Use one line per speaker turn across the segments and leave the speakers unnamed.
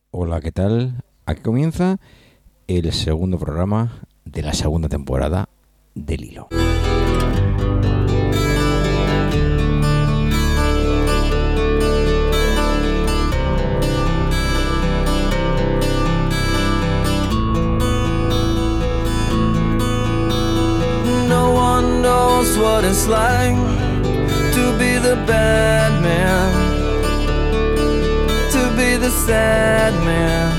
Hola, ¿qué tal? Aquí comienza el segundo programa de la segunda temporada del Hilo.
No one knows what it's like to be the bad man, to be the sad man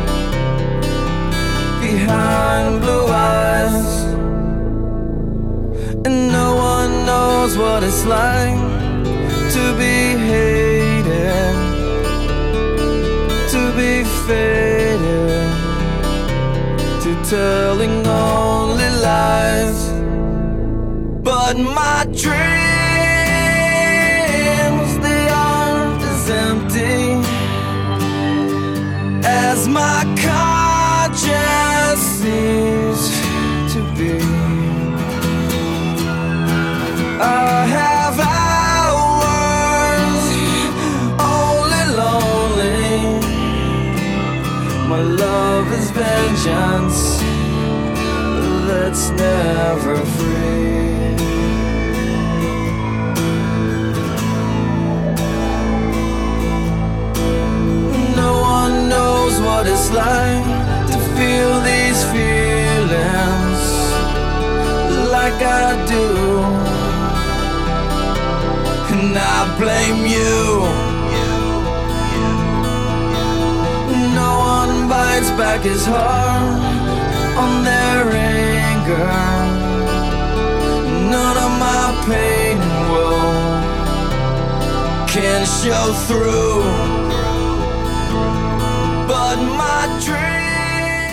behind blue eyes. And no one knows what it's like to be hated, to be faded, to telling only lies. But my dreams, they aren't as empty as my conscience seems to be. I have hours only lonely. My love is vengeance that's never free. What it's like to feel these feelings like I do, and I blame you. No one bites back his heart on their anger. None of my pain and woe can show through. But my dream,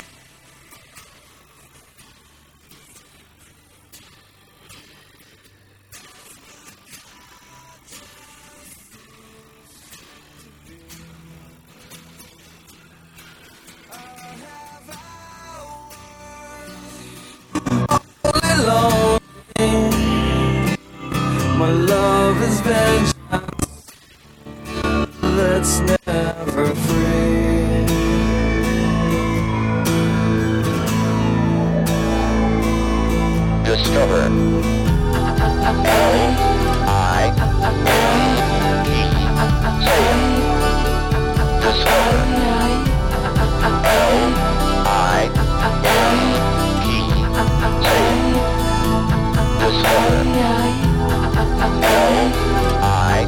only lonely. My love is vengeance that's never free.
Discover L-I-E. Say it. Discover L-I-E. Say it. Discover L-I-E.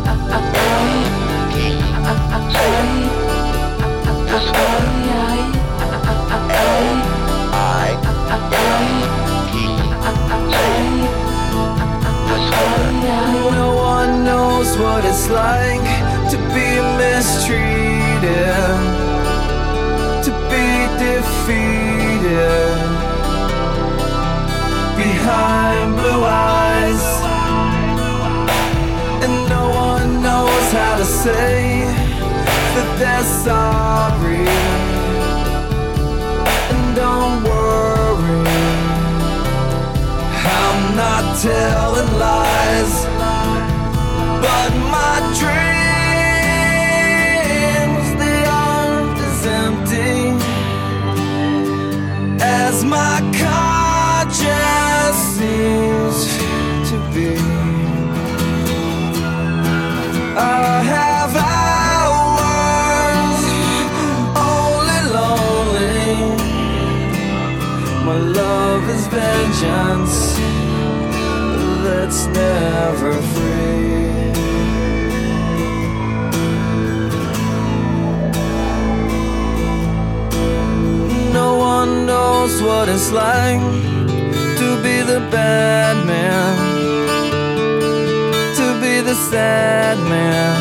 Say it. Discover
no one knows what it's like to be mistreated, to be defeated behind blue eyes. And no one knows how to say that they're sorry. And don't worry, I'm not telling lies. But my dreams, they aren't as empty as my conscience seems to be. I have hours only lonely. My love is vengeance that's never free. No one knows what it's like to be the bad man, to be the sad man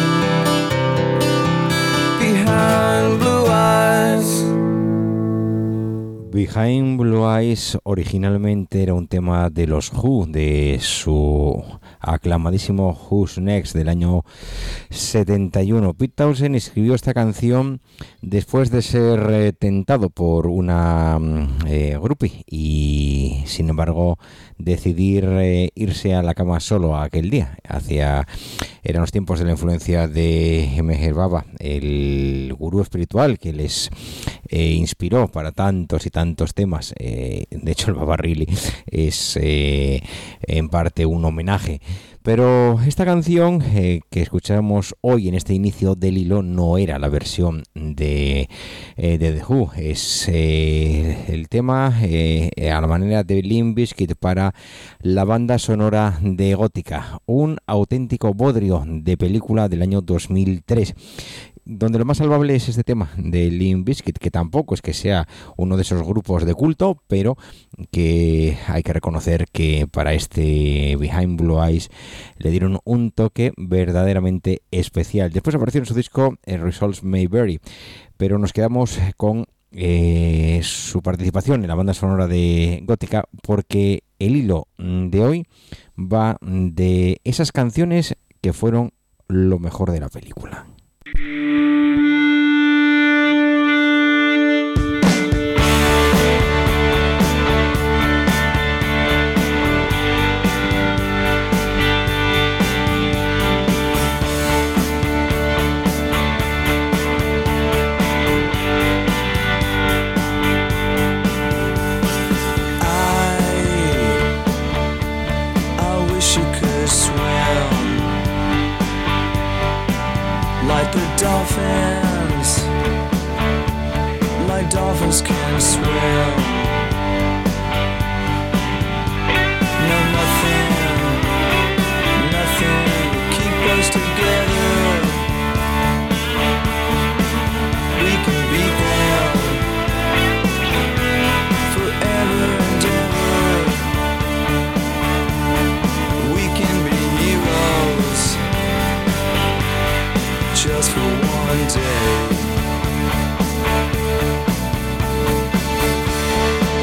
behind blue eyes.
Behind Blue Eyes originalmente era un tema de los Who, de su aclamadísimo Who's Next del año 71. Pete Townshend escribió esta canción después de ser tentado por una groupie y sin embargo decidir irse a la cama solo aquel día. Eran los tiempos de la influencia de Meher Baba, el gurú espiritual que les inspiró para tantos y tantos temas. De hecho, el Baba Really es en parte un homenaje. Pero esta canción que escuchamos hoy en este inicio del hilo no era la versión de The Who. Es el tema a la manera de Limp Bizkit para la banda sonora de Gótica. Un auténtico bodrio de película del año 2003. Donde lo más salvable es este tema de Limp Bizkit, que tampoco es que sea uno de esos grupos de culto, pero que hay que reconocer que para este Behind Blue Eyes le dieron un toque verdaderamente especial. Después apareció en su disco Results May Vary, pero nos quedamos con su participación en la banda sonora de Gótica, porque el hilo de hoy va de esas canciones que fueron lo mejor de la película.
Dolphins can swim. No, nothing will keep us together. We can beat them forever and ever. We can be heroes just for one day.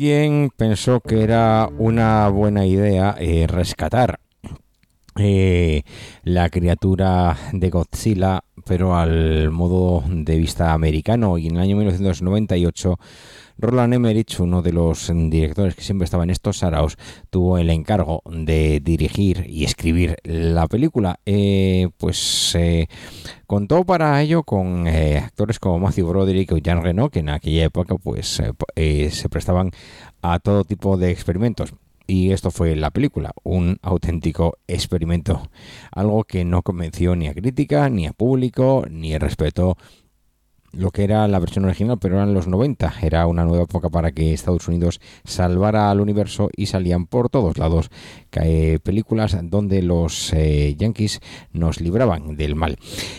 alguien pensó que era una buena idea rescatar la criatura de Godzilla, pero al modo de vista americano, y en el año 1998 Roland Emmerich, uno de los directores que siempre estaba en estos saraos, tuvo el encargo de dirigir y escribir la película. Contó para ello con actores como Matthew Broderick o Jean Reno, que en aquella época se prestaban a todo tipo de experimentos. Y esto fue la película, un auténtico experimento, algo que no convenció ni a crítica, ni a público, ni respetó lo que era la versión original, pero eran los 90, era una nueva época para que Estados Unidos salvara al universo y salían por todos lados películas donde los yankees nos libraban del mal.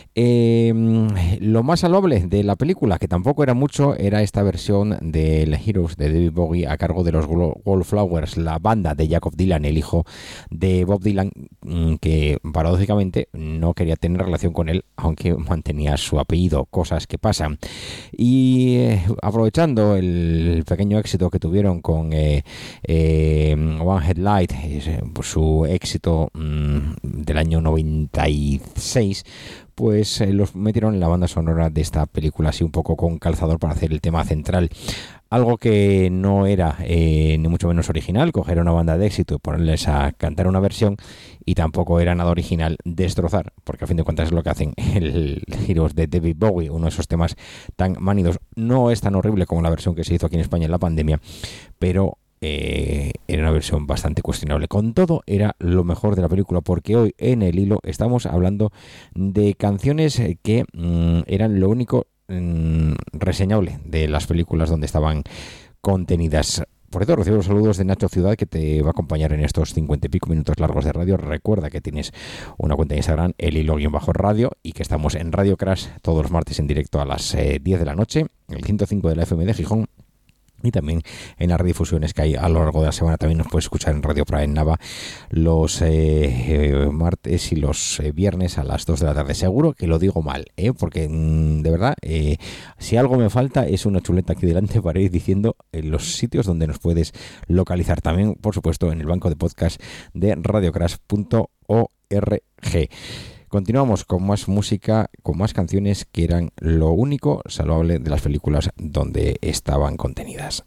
Lo más salvable de la película, que tampoco era mucho, era esta versión del Heroes de David Bowie a cargo de los Wallflowers, la banda de Jakob Dylan, el hijo de Bob Dylan, que paradójicamente no quería tener relación con él, aunque mantenía su apellido, cosas que pasan. Y aprovechando el pequeño éxito que tuvieron con One Headlight, su éxito del año 96, pues los metieron en la banda sonora de esta película, así un poco con calzador, para hacer el tema central. Algo que no era ni mucho menos original, coger una banda de éxito y ponerles a cantar una versión, y tampoco era nada original destrozar, porque a fin de cuentas es lo que hacen el Heroes de David Bowie, uno de esos temas tan manidos. No es tan horrible como la versión que se hizo aquí en España en la pandemia, pero era una versión bastante cuestionable. Con todo, era lo mejor de la película, porque hoy en El Hilo estamos hablando de canciones que eran lo único reseñable de las películas donde estaban contenidas. Por cierto, recibo los saludos de Nacho Ciudad, que te va a acompañar en estos 50 y pico minutos largos de radio. Recuerda que tienes una cuenta de Instagram, El Hilo_radio, y que estamos en Radio Crash todos los martes en directo a las 10 de la noche, el 105 de la FM de Gijón. Y también en las redifusiones que hay a lo largo de la semana. También nos puedes escuchar en Radio Pride Nava los martes y los viernes a las 2 de la tarde. Seguro que lo digo mal, porque de verdad, si algo me falta es una chuleta aquí delante para ir diciendo los sitios donde nos puedes localizar. También, por supuesto, en el banco de podcast de radiocrash.org. Continuamos con más música, con más canciones que eran lo único salvable de las películas donde estaban contenidas.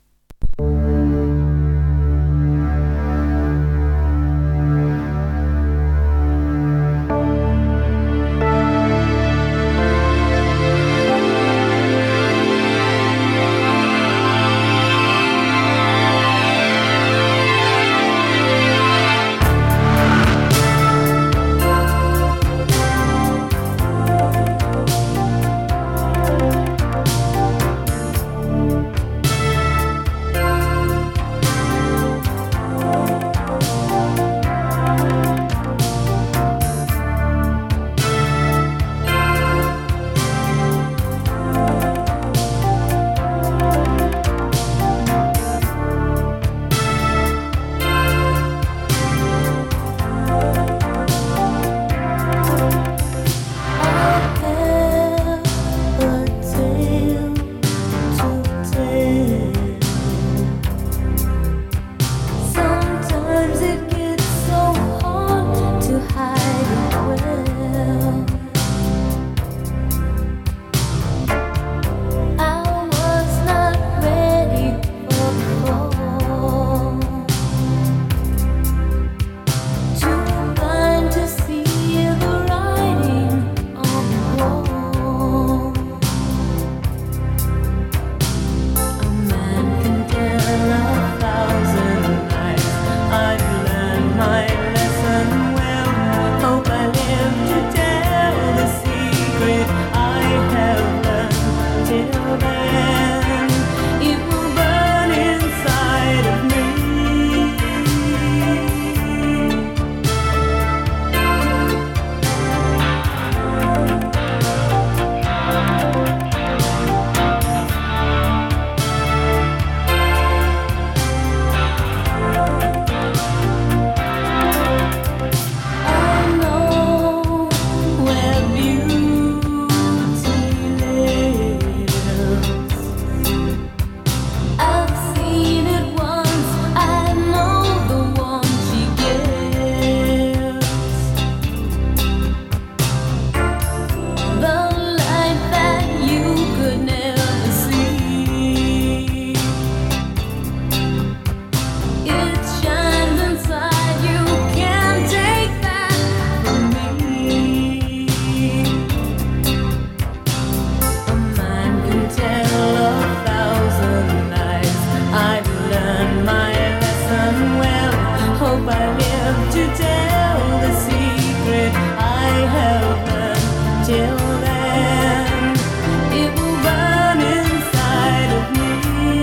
Hope I live to tell the secret I have learned. Till then, it will burn inside of me.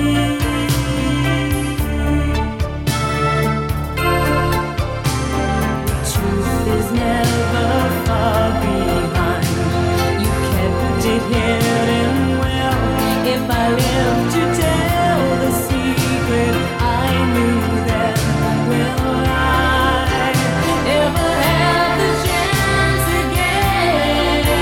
Truth is never far behind. You kept it hidden well. If I live to tell the secret I knew then, will I ever have the chance again?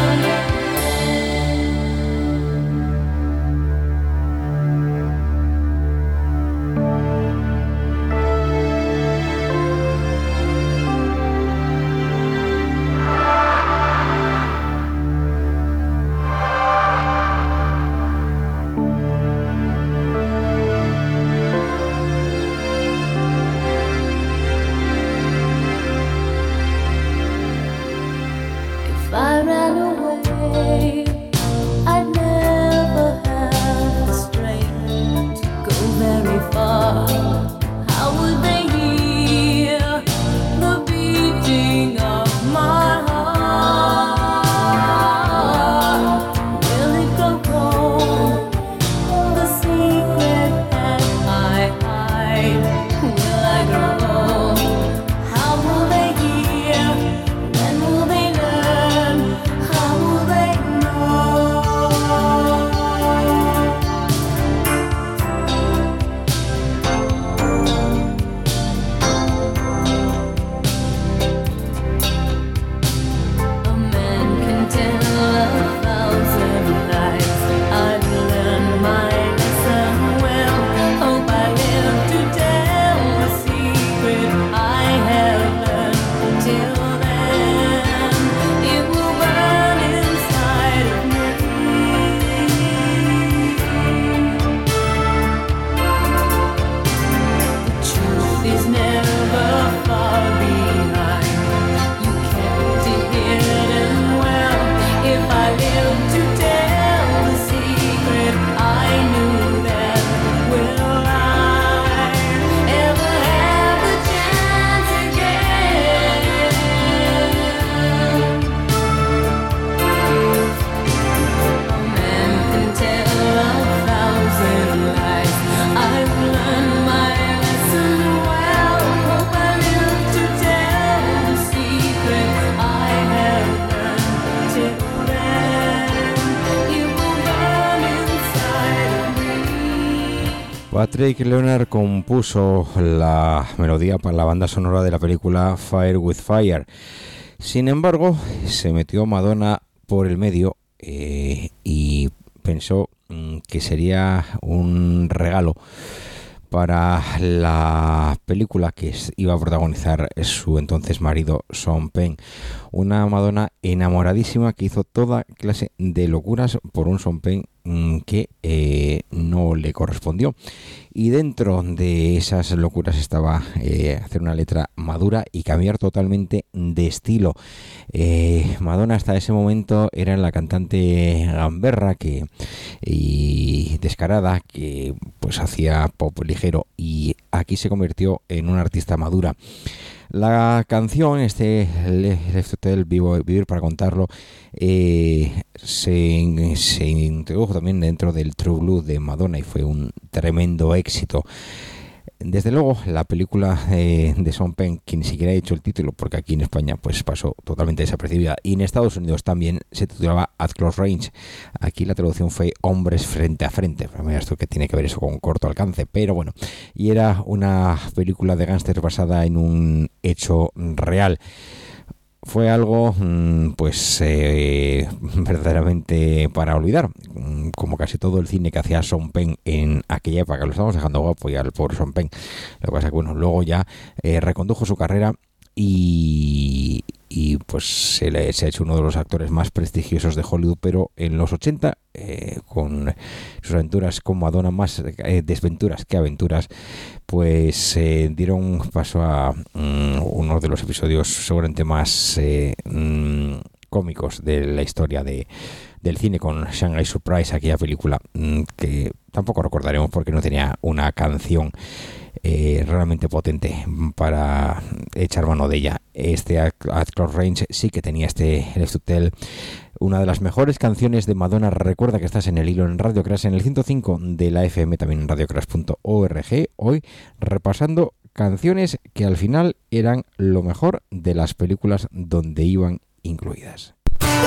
If I ran away, I'd never have the strength to go very far. How would they hear the beating of my heart? Will it go cold, the secret that I hide? Will I grow old? How will they hear? When will they learn? How will they A man can tell 1,000 lies. I've learned my lesson well. Hope I live to tell the secret I have learned. Till then, it will burn inside of me. The truth is never far behind. You kept it hidden well. If I live to tell the secret I knew then, will I ever have the chance again? A man can tell 1,000 lies. I've learned my lesson well. Hope I live to tell the secret I have learned. Till then, it will burn inside of me.
Patrick Leonard compuso la melodía para la banda sonora de la película Fire with Fire. Sin embargo, se metió Madonna por el medio y pensó que sería un regalo para la película que iba a protagonizar su entonces marido Sean Penn. Una Madonna enamoradísima que hizo toda clase de locuras por un Sean Penn que no le correspondió. Y dentro de esas locuras estaba hacer una letra madura y cambiar totalmente de estilo. Madonna hasta ese momento era la cantante gamberra y descarada que pues hacía pop ligero, y aquí se convirtió en una artista madura. La canción, Left Hotel, Vivir para contarlo, se introdujo también dentro del True Blue de Madonna y fue un tremendo éxito. Desde luego, la película de Sean Penn, que ni siquiera ha hecho el título, porque aquí en España pues pasó totalmente desapercibida, y en Estados Unidos también se titulaba At Close Range. Aquí la traducción fue Hombres frente a frente. Mira esto que tiene que ver eso con corto alcance, pero bueno. Y era una película de gángsters basada en un hecho real. Fue algo pues verdaderamente para olvidar, como casi todo el cine que hacía Sean Penn en aquella época. Lo estamos dejando guapo ya al pobre Sean Penn. Lo que pasa es que bueno, luego ya recondujo su carrera y pues se ha hecho uno de los actores más prestigiosos de Hollywood, pero en los 80 con sus aventuras con Madonna, más desventuras que aventuras, pues dieron paso a uno de los episodios seguramente más cómicos de la historia de del cine con Shanghai Surprise, aquella película que tampoco recordaremos porque no tenía una canción realmente potente para echar mano de ella. Este At Close Range sí que tenía Let's to Tell, una de las mejores canciones de Madonna. Recuerda que estás en el hilo en Radio Crash, en el 105 de la FM, también en radiocrash.org, hoy repasando canciones que al final eran lo mejor de las películas donde iban incluidas.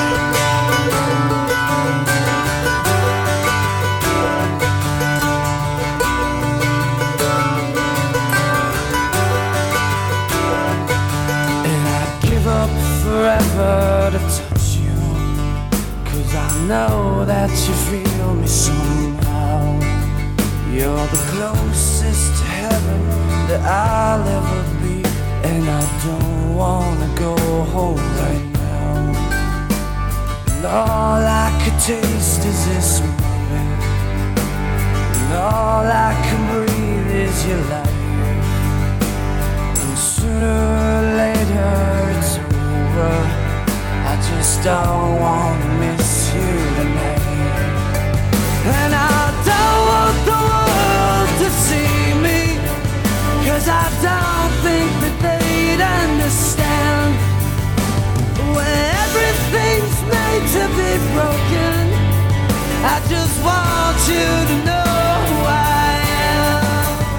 Forever to touch you, 'cause I know that you feel me somehow. You're the closest to heaven that I'll ever be, and I don't wanna go home right now. And all I could taste is this moment, and all I can breathe is your life. And sooner or later it's I just don't want to miss you tonight. And I don't want the world to see me, 'cause I don't think that they'd understand. When everything's made to be broken, I just want you to know who I am.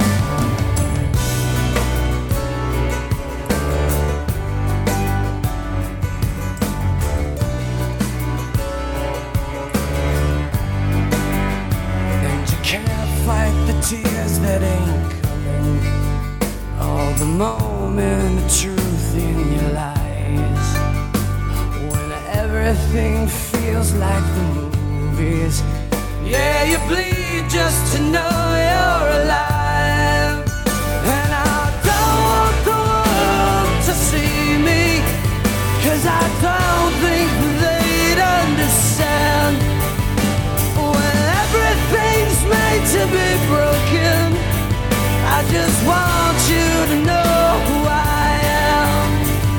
Fight the tears that ain't coming, all the moment of truth in your lies. When everything feels like the movies, yeah, you bleed just to know you're alive. And I don't want the world to see me, 'cause I don't think they'd understand. When everything's made to be broken, I just want you to know who I am.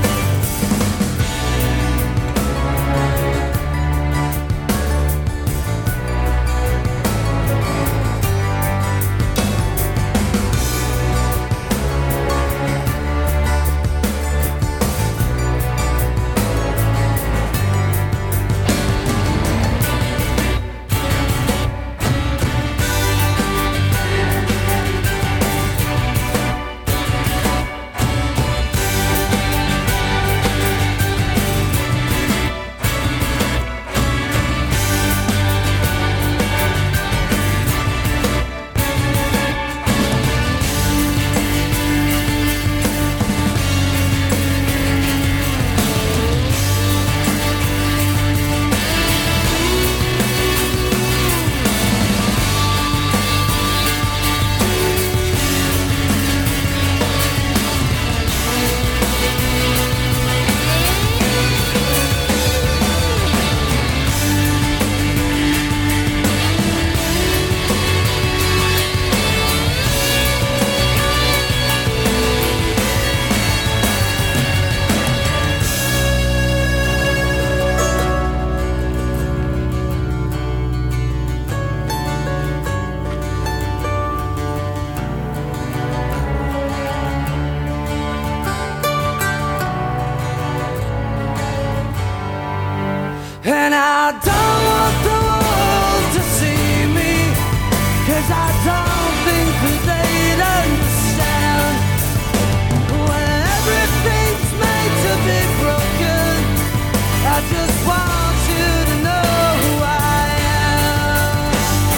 And I don't want the world to see me, 'cause I don't think that they'd understand. When everything's made to be broken, I just want you to know who I am.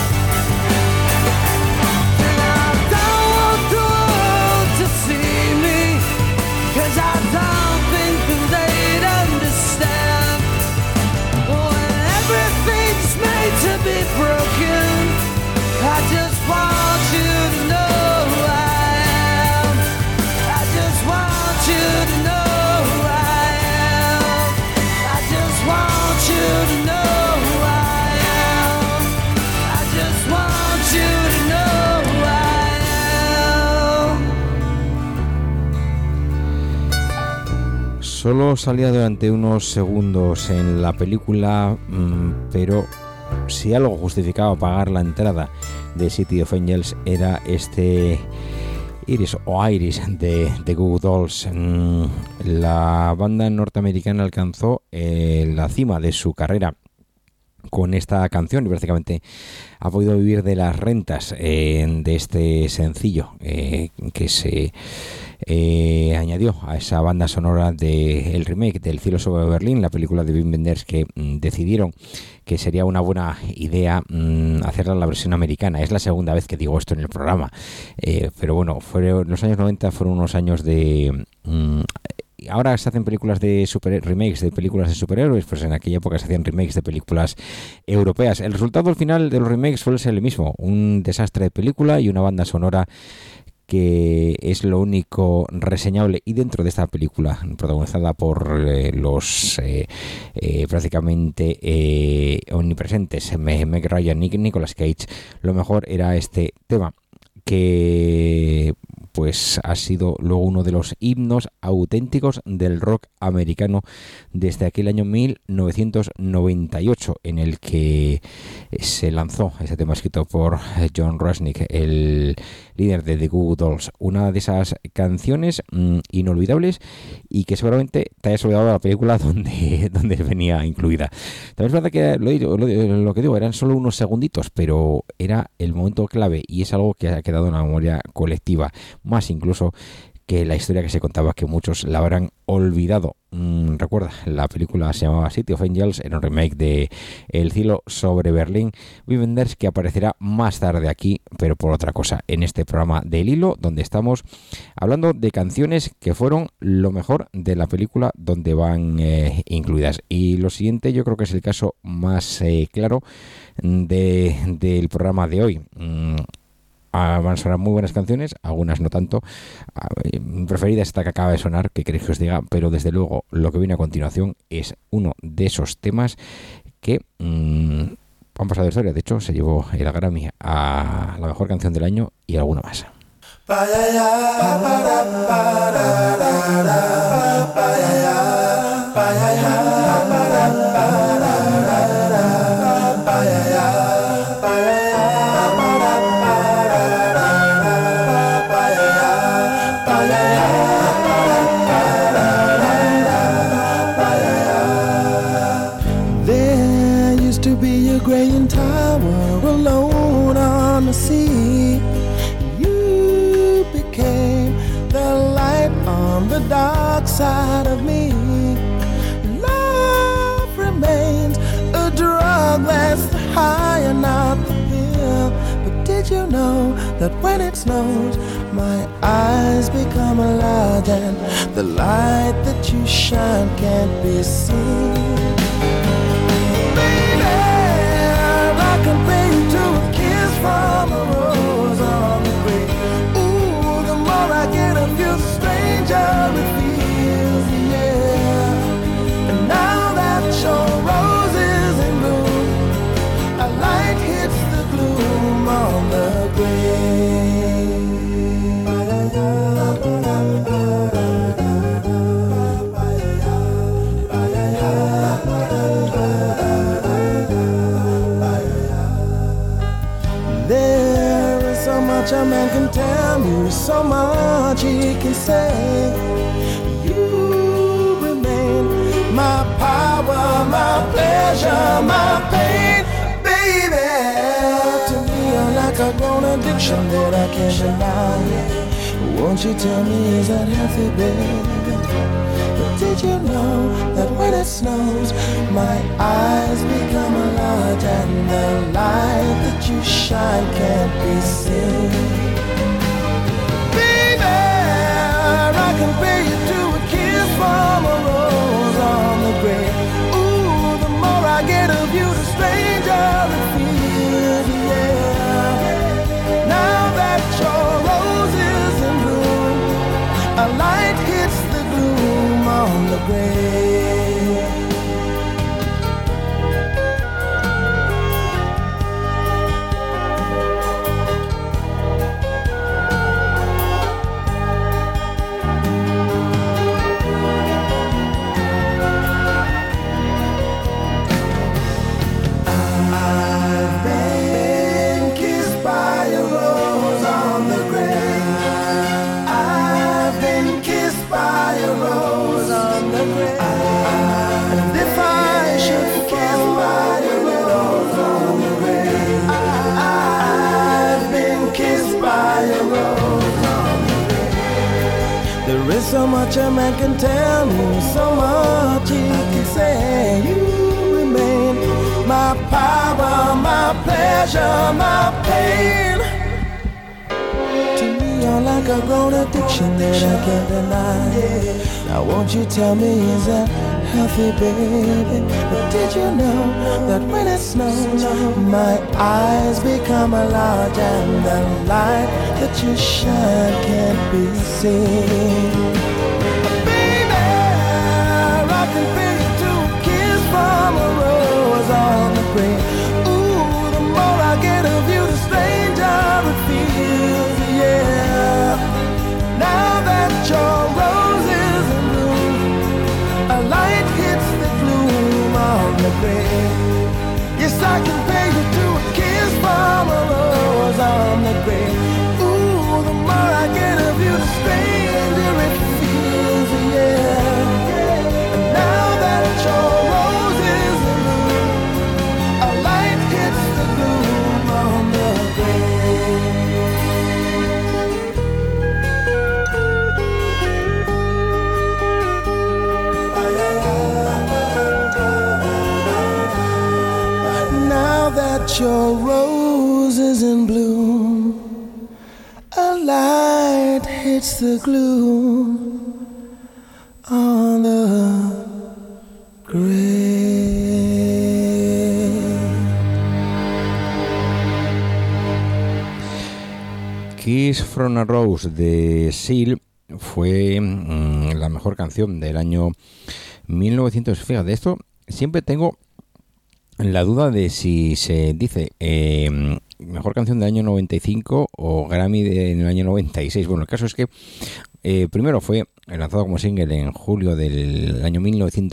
And I don't want the world to see me, 'cause I don't think that they'd understand. When everything's made
Solo salía durante unos segundos en la película, pero si algo justificaba pagar la entrada de City of Angels era este Iris de Goo Goo Dolls. La banda norteamericana alcanzó la cima de su carrera con esta canción y prácticamente ha podido vivir de las rentas de este sencillo que se añadió a esa banda sonora del remake del Cielo sobre Berlín, la película de Wim Wenders, que decidieron que sería una buena idea hacerla la versión americana. Es la segunda vez que digo esto en el programa, pero bueno, los años 90 fueron unos años de... ahora se hacen películas de remakes de películas de superhéroes, pues en aquella época se hacían remakes de películas europeas. El resultado al final de los remakes suele ser el mismo, un desastre de película y una banda sonora que es lo único reseñable. Y dentro de esta película, protagonizada por los prácticamente omnipresentes Meg Ryan y Nicolas Cage, lo mejor era este tema, que pues ha sido luego uno de los himnos auténticos del rock americano desde aquel año 1998, en el que se lanzó ese tema escrito por John Rusnick, el líder de The Goo Goo Dolls. Una de esas canciones inolvidables y que seguramente te hayas olvidado de la película donde venía incluida. También es verdad que lo que digo eran solo unos segunditos, pero era el momento clave y es algo que ha quedado en la memoria colectiva, más incluso que la historia que se contaba, que muchos la habrán olvidado. Recuerda, la película se llamaba City of Angels, era un remake de El cielo sobre Berlín. Wim Wenders, que aparecerá más tarde aquí, pero por otra cosa, en este programa del Hilo, donde estamos hablando de canciones que fueron lo mejor de la película donde van incluidas. Y lo siguiente yo creo que es el caso más claro del programa de hoy. Van a sonar muy buenas canciones, algunas no tanto. Mi preferida es esta que acaba de sonar, que queréis que os diga, pero desde luego lo que viene a continuación es uno de esos temas que han pasado de historia. De hecho, se llevó el Grammy a la mejor canción del año y alguna más.
Graying tower alone on the sea. You became the light on the dark side of me. Love remains a drug that's the high and not the pill. But did you know that when it snows, my eyes become large and the light that you shine can't be seen? I compare you to a kiss from a rose on the grave. Ooh, the more I get of you, the stranger it feels, yeah. And now that your rose is in bloom, a light hits the gloom on the a man can tell me, so much he can say. You remain my power, my pleasure, my pain, baby. To me you're like a grown addiction that I can't deny. Won't you tell me, is that healthy, baby? But did you know that when it snows, my eyes become large and the light that you shine can't be seen? Baby, I compare you to a kiss from a rose on the grave. Ooh, the more I get of you, the stranger it feels, yeah. Now that your rose is in bloom, a light hits the gloom on the grave. There is so much a man can tell me, so much he can say. You remain my power, my pleasure, my pain. To me, you're like a grown addiction that I can't deny. Now won't you tell me, is that healthy, baby? But did you know that when it snows, my eyes become large and the light that you shine can't be seen? Baby, I can feel you to a kiss from a rose on the grave. Ooh, the more I get of you, the stranger it feels, yeah. Now that your rose is in bloom, a light hits the gloom on the grave. Yes, I can pay you to a kiss from a rose on the grave. Ooh, the more I get of you, the stranger it feels, yeah. And now that your rose is in bloom, a light hits the gloom on the grave. Now that your rose is in bloom, a light hits the gloom on the grave.
Kiss from a Rose de Seal fue la mejor canción del año 1900. Fíjate, esto siempre tengo la duda de si se dice mejor canción del año 95 o Grammy en el año 96. Bueno, el caso es que primero fue lanzado como single en julio del año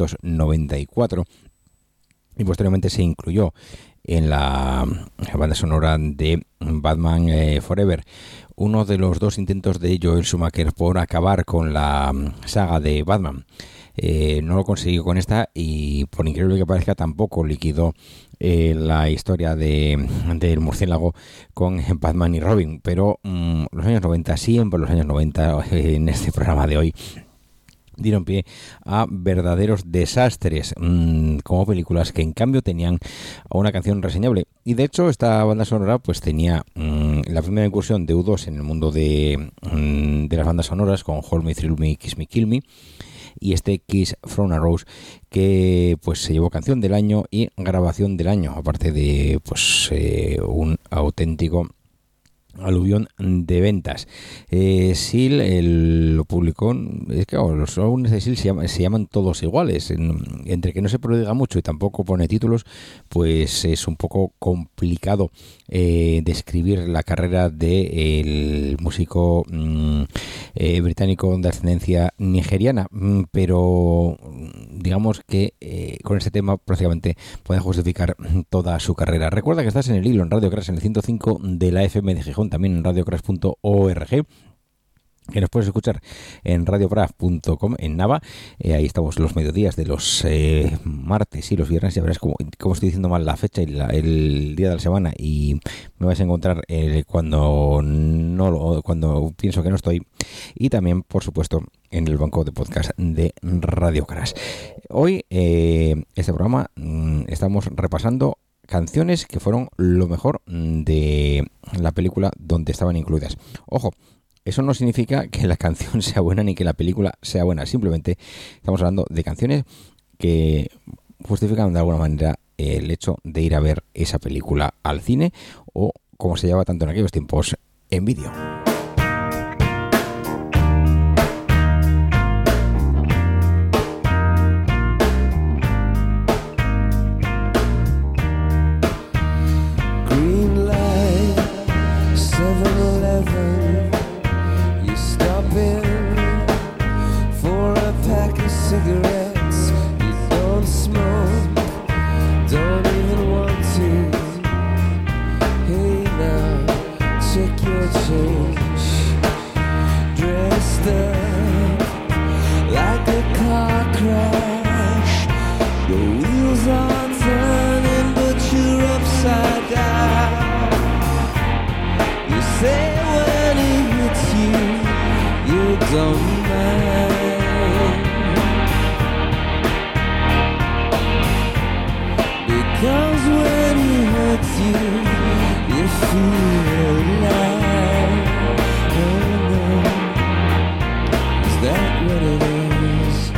1994 y posteriormente se incluyó en la banda sonora de Batman Forever. Uno de los dos intentos de Joel Schumacher por acabar con la saga de Batman. No lo consiguió con esta y, por increíble que parezca, tampoco liquidó la historia del murciélago con Batman y Robin. Pero los años 90, siempre los años 90, en este programa de hoy, dieron pie a verdaderos desastres, como películas que en cambio tenían una canción reseñable. Y de hecho esta banda sonora pues tenía la primera incursión de U2 en el mundo de las bandas sonoras, con Hold Me, Thrill Me, Kiss Me, Kill Me, y este Kiss from a Rose, que pues se llevó canción del año y grabación del año, aparte de pues un auténtico aluvión de ventas. Seal lo publicó. Es que los álbumes de Seal se llaman todos iguales. Entre que no se prodiga mucho y tampoco pone títulos, pues es un poco complicado describir la carrera del músico británico de ascendencia nigeriana, pero digamos que con este tema prácticamente puede justificar toda su carrera. Recuerda que estás en el hilo en Radio Crash, en el 105 de la FM de Gijón, también en radiocrash.org, que nos puedes escuchar en radiopraf.com en Nava. Ahí estamos los mediodías de los martes y los viernes. Ya verás cómo estoy diciendo mal la fecha y el día de la semana, y me vais a encontrar cuando pienso que no estoy. Y también, por supuesto, en el banco de podcast de Radio Crash. Hoy, este programa, estamos repasando canciones que fueron lo mejor de la película donde estaban incluidas. Ojo, eso no significa que la canción sea buena ni que la película sea buena. Simplemente estamos hablando de canciones que justifican de alguna manera el hecho de ir a ver esa película al cine, o, como se llamaba tanto en aquellos tiempos, en vídeo.
Cigarettes, you don't smoke, don't even want to. Hey now, check your change. Dressed up like a car crash. Your wheels are turning, but you're upside down. You say when it hits you, you don't mind. feel alive. Oh no, is that what it is?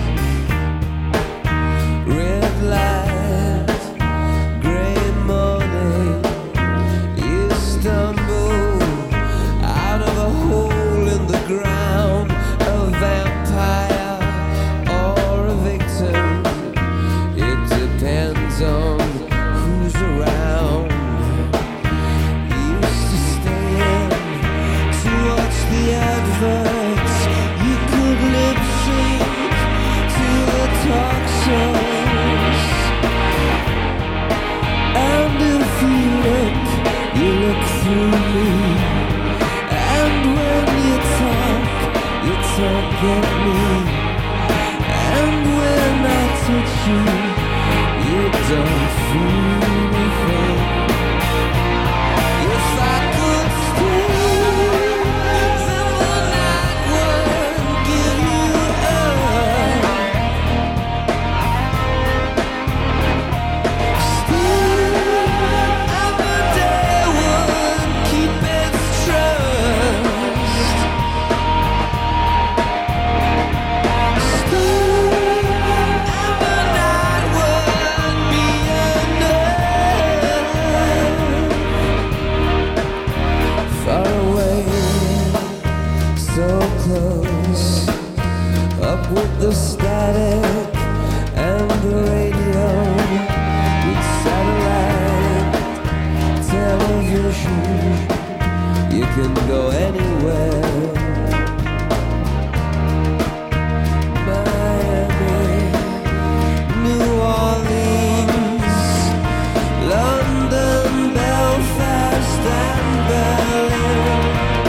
Red light, grey morning, you stumble out of a hole in the ground, a vampire or a victim. It depends on who's around. You used to stand to watch the adverts. You could lip sync to the talk shows. And if you look through me. And when you talk at me. And when I touch you don't feel anything. If I could stay, then the night would give you up. Still, and the day would keep its trust. Still, and the night would be enough. Far away, so close, up with the static and the radio, with satellite television. You can go anywhere. Miami, New Orleans, London, Belfast, and Berlin.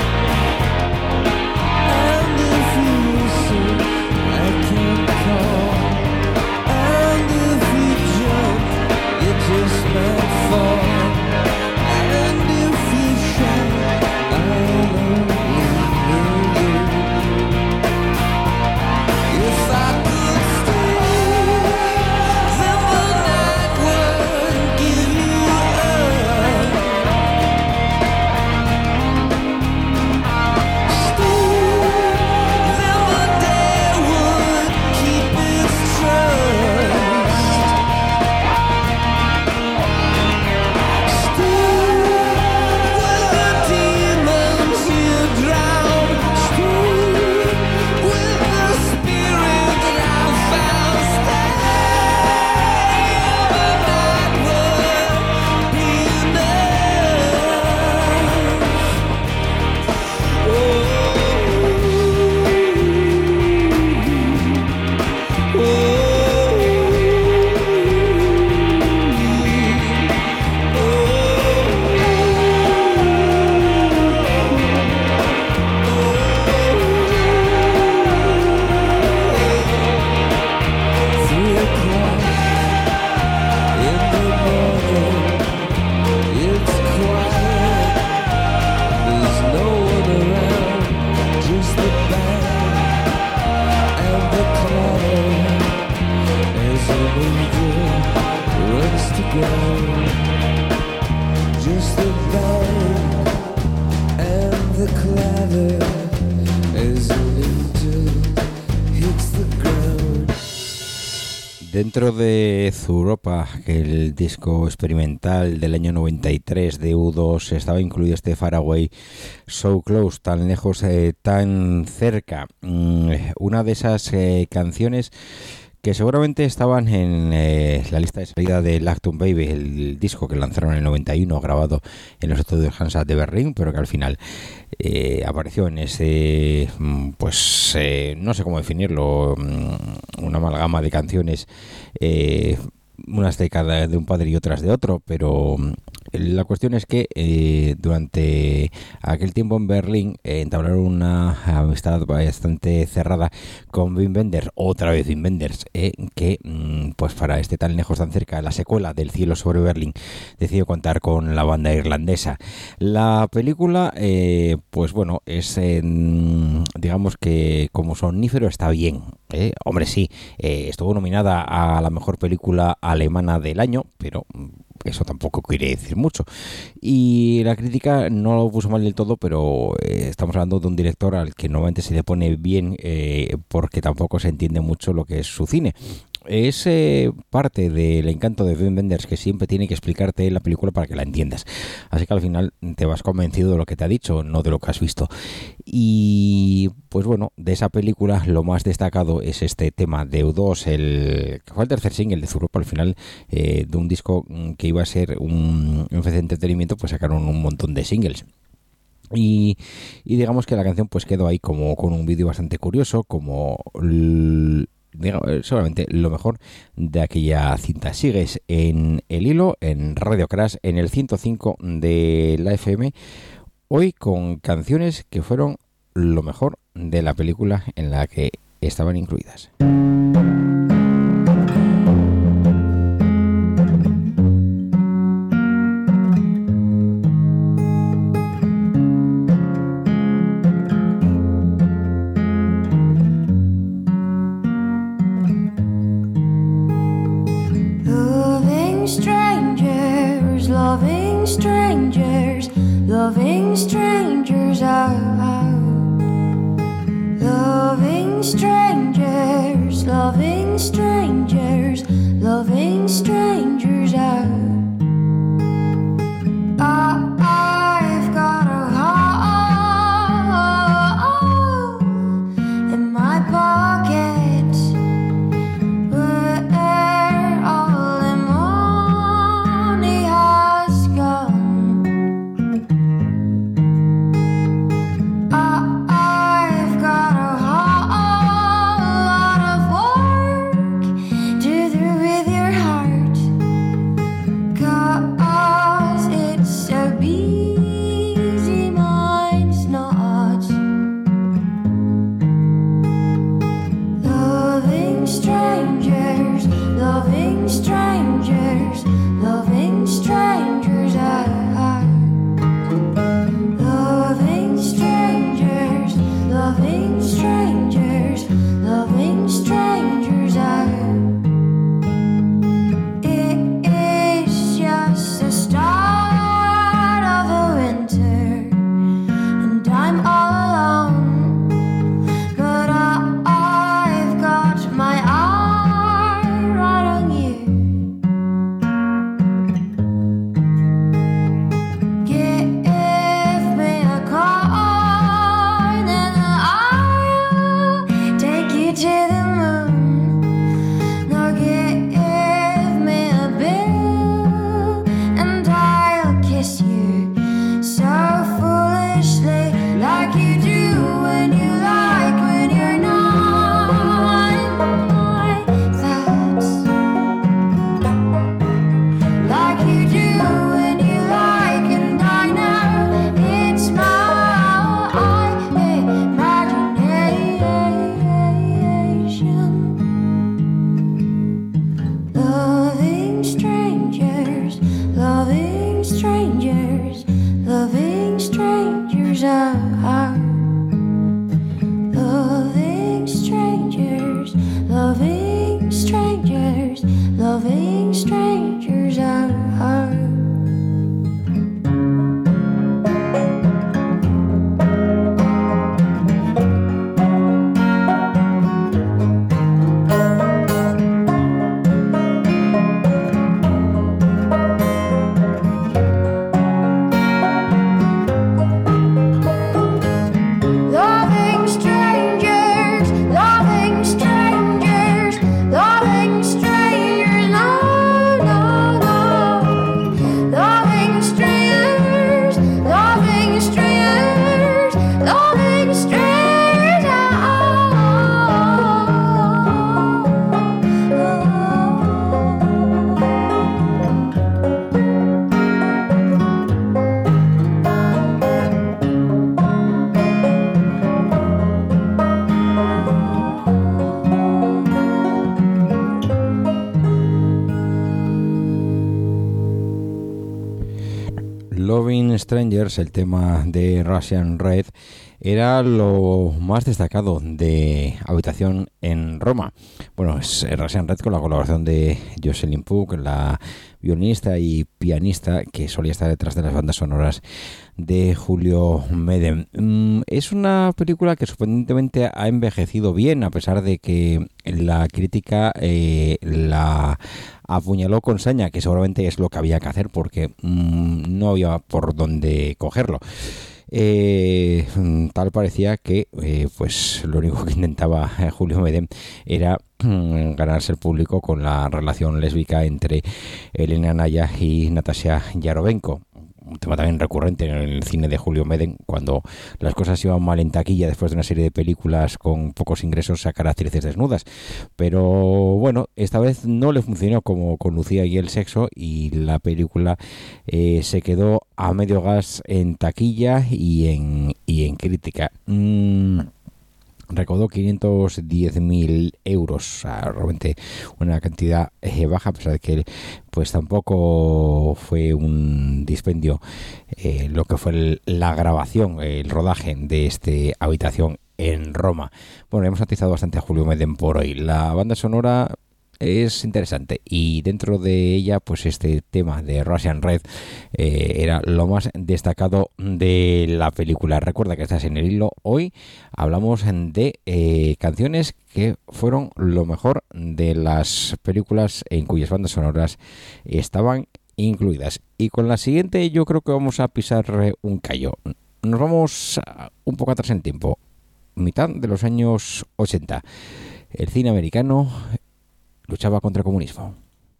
And if you listen, I can call. And if you jump, you just might fall. And if you shout, I'll only hear you. If I could stay, then the night would give you up. Still, then the day would keep its trust. Still, with the demons you drown. Still, with the spirit that I found. Stay, the night would be
Dentro de Zuropa, que el disco experimental del año 93 de U2, estaba incluido este Faraway, So Close, tan lejos, tan cerca. Una de esas canciones que seguramente estaban en la lista de salida de Lactum Baby, el disco que lanzaron en el 91, grabado en los estudios Hansa de Berlín, pero que al final apareció en ese, pues no sé cómo definirlo, una amalgama de canciones, unas de cada de un padre y otras de otro, pero la cuestión es que durante aquel tiempo en Berlín entablaron una amistad bastante cerrada con Wim Wenders, otra vez Wim Wenders, que pues para este tan lejos tan cerca, la secuela del Cielo sobre Berlín, decidió contar con la banda irlandesa. La película pues bueno, es digamos que como sonífero está bien, hombre sí, estuvo nominada a la mejor película alemana del año, pero que eso tampoco quiere decir mucho. Y la crítica no lo puso mal del todo, pero estamos hablando de un director al que normalmente se le pone bien porque tampoco se entiende mucho lo que es su cine. Es parte del encanto de Wim Wenders, que siempre tiene que explicarte la película para que la entiendas. Así que al final te vas convencido de lo que te ha dicho, no de lo que has visto. Y pues bueno, de esa película lo más destacado es este tema de U2, que fue el tercer single de Zuropa al final, de un disco que iba a ser un FC de entretenimiento, pues sacaron un montón de singles. Y digamos que la canción pues quedó ahí como con un vídeo bastante curioso, como solamente lo mejor de aquella cinta. Sigues en el hilo, en Radio Crash, en el 105 de la FM, hoy con canciones que fueron lo mejor de la película en la que estaban incluidas.
Loving strangers are loving strangers, loving strangers, loving strangers are. I've got a hole in my pocket where all the money has gone. I've got a whole lot of work to do with your heart, 'cause it's so busy, mine's not. Loving strangers, loving strangers, loving strangers are. Loving strangers, loving strangers, loving strangers are. It is just the start of the winter, and I'm all alone, but I've got my eye right on you. Give me a coin and I'll take you to the moon. Now give me a bill and I'll kiss you so foolishly, like you do when you like, when you're not like that. Like you do when you like, and I know it's my imagination. Loving strangers, loving strangers, loving strangers are. Loving strangers, loving strangers, loving strangers are. Loving strangers, loving strangers, loving strangers, no, no, no. Loving strangers, loving strangers, loving strangers,
Loving Strangers, el tema de Russian Red, era lo más destacado de Habitación en Roma. Bueno, es Russian Red con la colaboración de Jocelyn Puck, la violinista y pianista que solía estar detrás de las bandas sonoras de Julio Medem. Es una película que sorprendentemente ha envejecido bien, a pesar de que la crítica la apuñaló con saña, que seguramente es lo que había que hacer porque no había por dónde cogerlo. Tal parecía que pues lo único que intentaba Julio Medem era ganarse el público con la relación lésbica entre Elena Naya y Natasha Yarovenko. Un tema también recurrente en el cine de Julio Medem, cuando las cosas iban mal en taquilla después de una serie de películas con pocos ingresos, sacar actrices desnudas. Pero bueno, esta vez no le funcionó como con Lucía y el sexo, y la película se quedó a medio gas en taquilla y en crítica. Recaudó 510.000 euros, o sea, realmente una cantidad baja, a pesar de que pues tampoco fue un dispendio lo que fue la grabación, el rodaje de este Habitación en Roma. Bueno, hemos atizado bastante a Julio Medem por hoy. La banda sonora es interesante y dentro de ella pues este tema de Russian Red era lo más destacado de la película. Recuerda que estás en el hilo. Hoy hablamos de canciones que fueron lo mejor de las películas en cuyas bandas sonoras estaban incluidas, y con la siguiente yo creo que vamos a pisar un callo. Nos vamos un poco atrás en tiempo, mitad de los años 80. El cine americano luchaba contra el comunismo.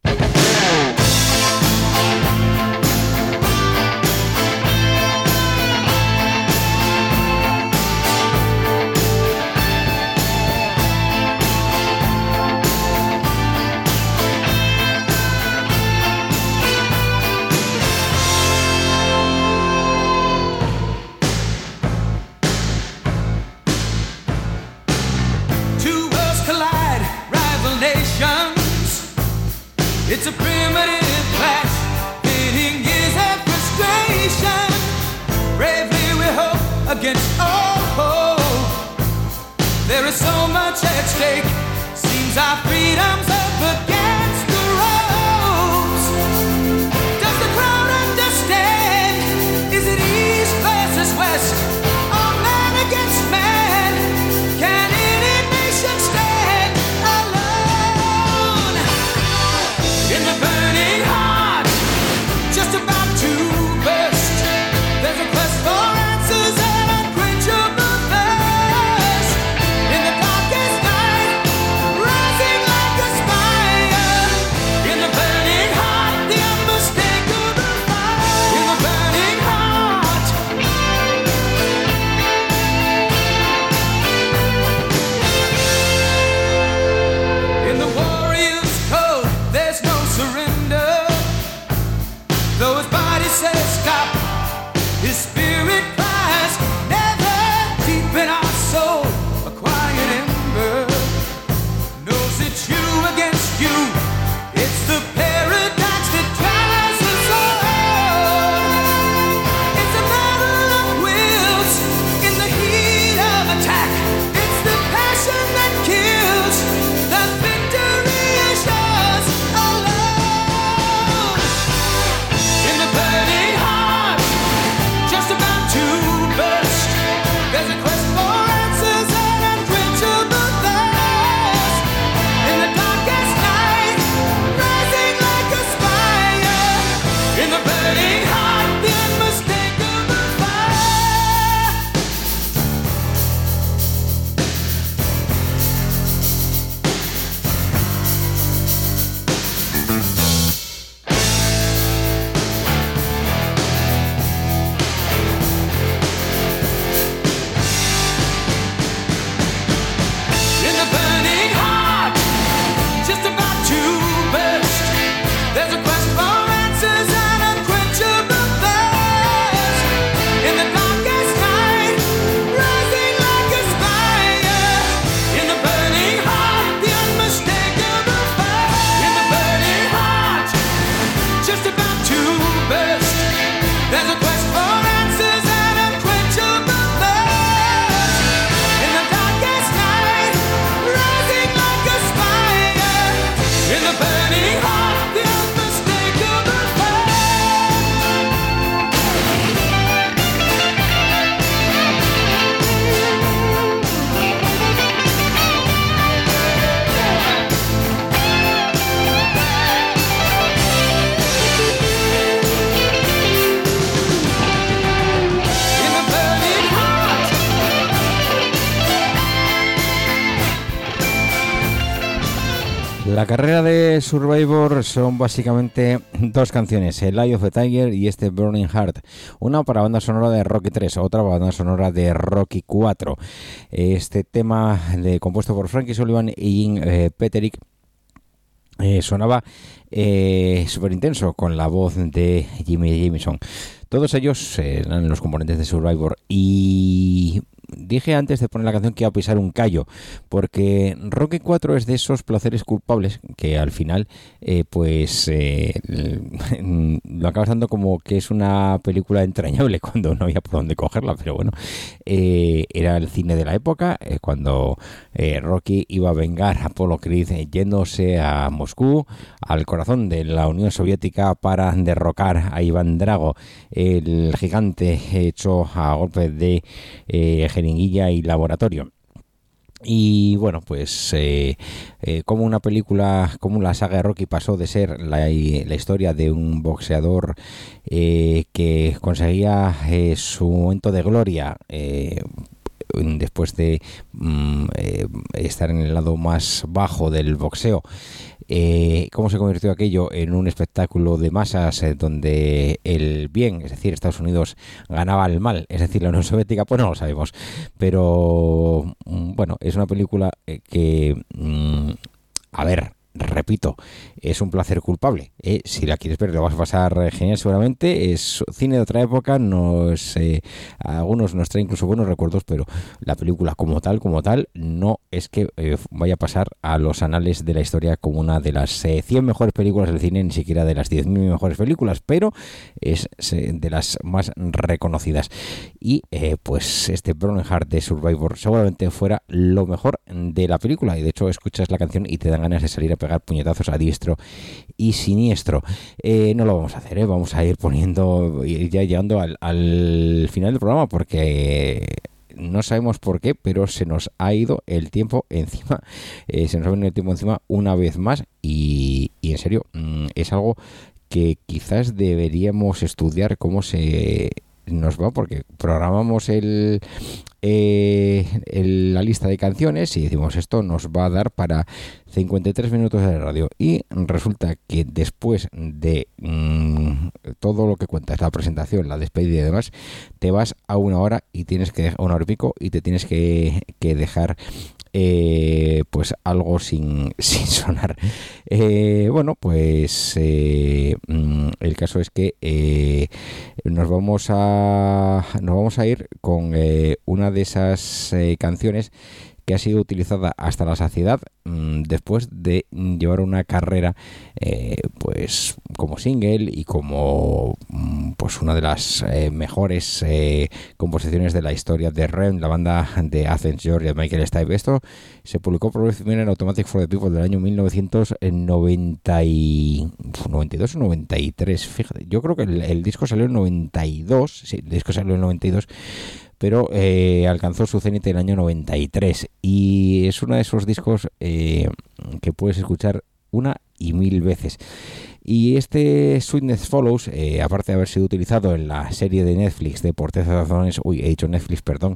It's a primitive clash, pitting years of frustration. Bravely we hope against all hope. There is so much at stake. Seems our freedom's up against the ropes. Does the crowd understand? Is it east versus west? Or man against man? Can any nation stand alone? In the burning heart, just about to burst, there's a quest for answers and unquenchable thirst. In the darkest night, rising like a
La carrera de Survivor son básicamente dos canciones, el Eye of the Tiger y este Burning Heart. Una para banda sonora de Rocky 3, otra para banda sonora de Rocky 4. Este tema compuesto por Frankie Sullivan y Jim Peterick sonaba súper intenso con la voz de Jimmy Jamison. Todos ellos eran los componentes de Survivor y dije antes de poner la canción que iba a pisar un callo, porque Rocky 4 es de esos placeres culpables que al final lo acabas dando como que es una película entrañable cuando no había por dónde cogerla, pero bueno, era el cine de la época, cuando Rocky iba a vengar a Apollo Creed yéndose a Moscú, al corazón de la Unión Soviética, para derrocar a Iván Drago, el gigante hecho a golpe de jeringuilla y laboratorio. Y bueno, pues como una película, como la saga de Rocky pasó de ser la historia de un boxeador que conseguía su momento de gloria después de estar en el lado más bajo del boxeo, cómo se convirtió aquello en un espectáculo de masas donde el bien, es decir, Estados Unidos, ganaba al mal, es decir, la Unión Soviética, pues no lo sabemos, pero bueno, es una película que a ver, repito, es un placer culpable, si la quieres ver lo vas a pasar genial seguramente, es cine de otra época, a algunos nos trae incluso buenos recuerdos, pero la película como tal no es que vaya a pasar a los anales de la historia como una de las 100 mejores películas del cine, ni siquiera de las 10.000 mejores películas, pero es de las más reconocidas. Y pues este Burning Heart de Survivor seguramente fuera lo mejor de la película, y de hecho escuchas la canción y te dan ganas de salir a pegar puñetazos a diestro y siniestro. No lo vamos a hacer, vamos a ir poniendo y ya llegando al final del programa, porque no sabemos por qué, pero se nos ha ido el tiempo encima, una vez más, y en serio, es algo que quizás deberíamos estudiar cómo se nos va, porque programamos la lista de canciones y decimos esto nos va a dar para 53 minutos de radio, y resulta que después de todo lo que cuentas, la presentación, la despedida y demás, te vas a una hora y tienes que una hora y pico y te tienes que dejar pues algo sin sonar. Bueno, pues el caso es que nos vamos a ir con una de esas canciones que ha sido utilizada hasta la saciedad después de llevar una carrera pues como single y como pues una de las mejores composiciones de la historia de REM, la banda de Athens, Georgia, Michael Stipe. Esto se publicó por vez primera en Automatic for the People del año 1992 o 93, fíjate, yo creo que el disco salió en 92, sí, el disco salió en 92, pero alcanzó su cenit en el año 93, y es uno de esos discos que puedes escuchar una y mil veces. Y este Sweetness Follows, aparte de haber sido utilizado en la serie de Netflix de Por 13 razones, he dicho Netflix, perdón,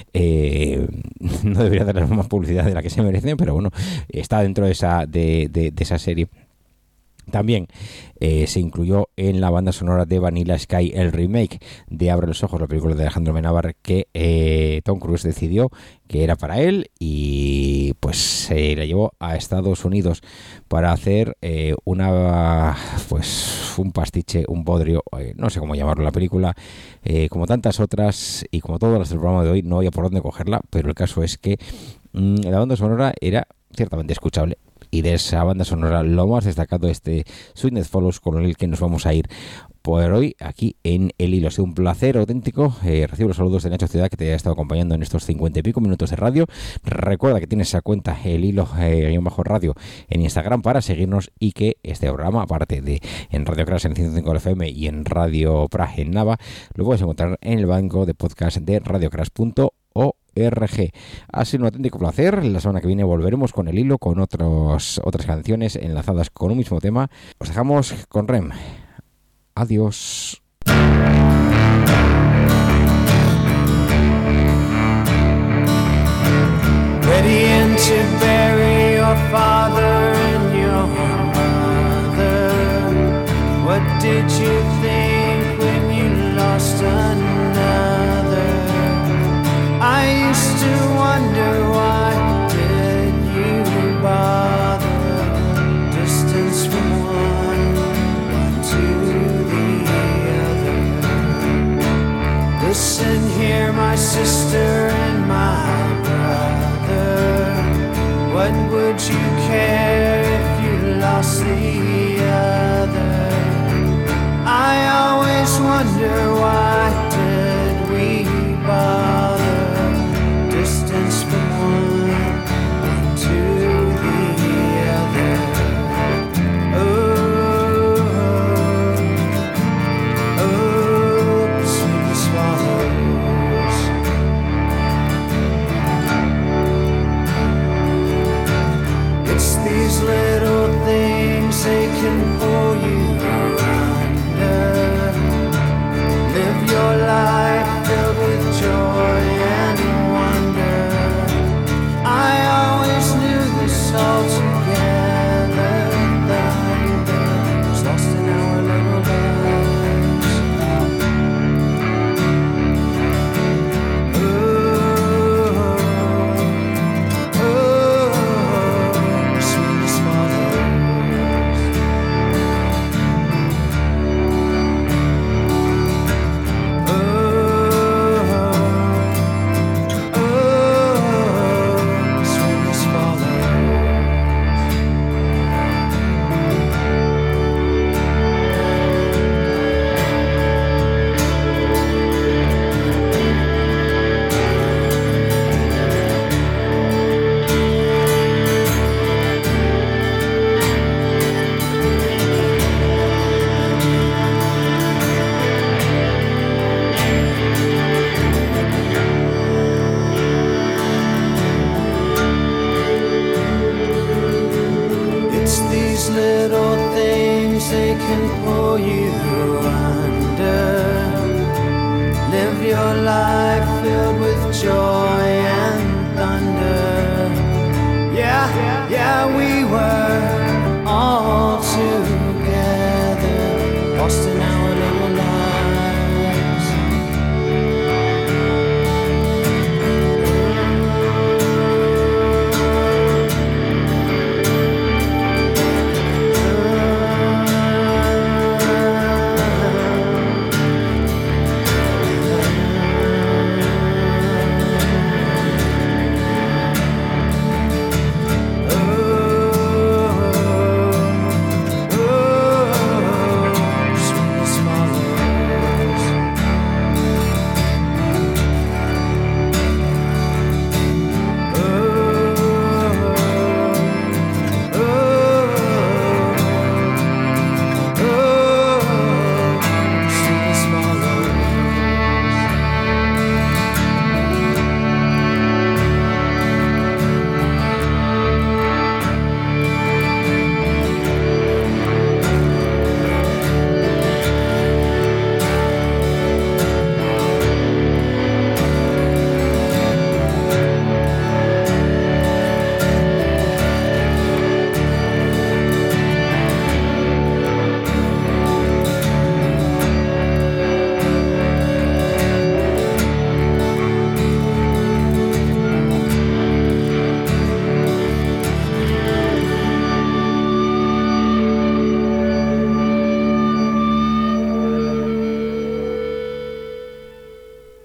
no debería darle más publicidad de la que se merecen, pero bueno, está dentro de esa serie. También se incluyó en la banda sonora de Vanilla Sky, el remake de Abre los ojos, la película de Alejandro Amenábar, que Tom Cruise decidió que era para él, y pues se la llevó a Estados Unidos para hacer un pastiche, un bodrio, no sé cómo llamarlo, la película, como tantas otras y como todas las del programa de hoy, no había por dónde cogerla, pero el caso es que la banda sonora era ciertamente escuchable. Y de esa banda sonora lo más destacado este Sweetness Follows, con el que nos vamos a ir por hoy aquí en El Hilo. Ha sido un placer auténtico. Recibo los saludos de Nacho Ciudad, que te ha estado acompañando en estos 50 y pico minutos de radio. Recuerda que tienes esa cuenta El Hilo _radio en Instagram para seguirnos, y que este programa, aparte de en Radio Crash en 105 FM y en Radio Prague en Nava, lo puedes encontrar en el banco de podcast de radiocrash.org. Ha sido un auténtico placer. La semana que viene volveremos con El Hilo, con otras canciones enlazadas con un mismo tema. Os dejamos con REM. Adiós.
Ready to bury your father in your did you think when you lost another? I used to wonder, why did you bother? Distance from one to the other. Listen here, my sister and my brother. What would you care if you lost the other? I always wonder, why did we bother? Distance from one to the other. Oh, sweet swallows. It's these little things, they can pull you under. Live your life filled with joy and wonder. I always knew this all together. Thunder was lost in our little lives. Sweet swallows. Sweet It's these little things, they can pull you under. Live your life filled with joy and thunder. Yeah, we were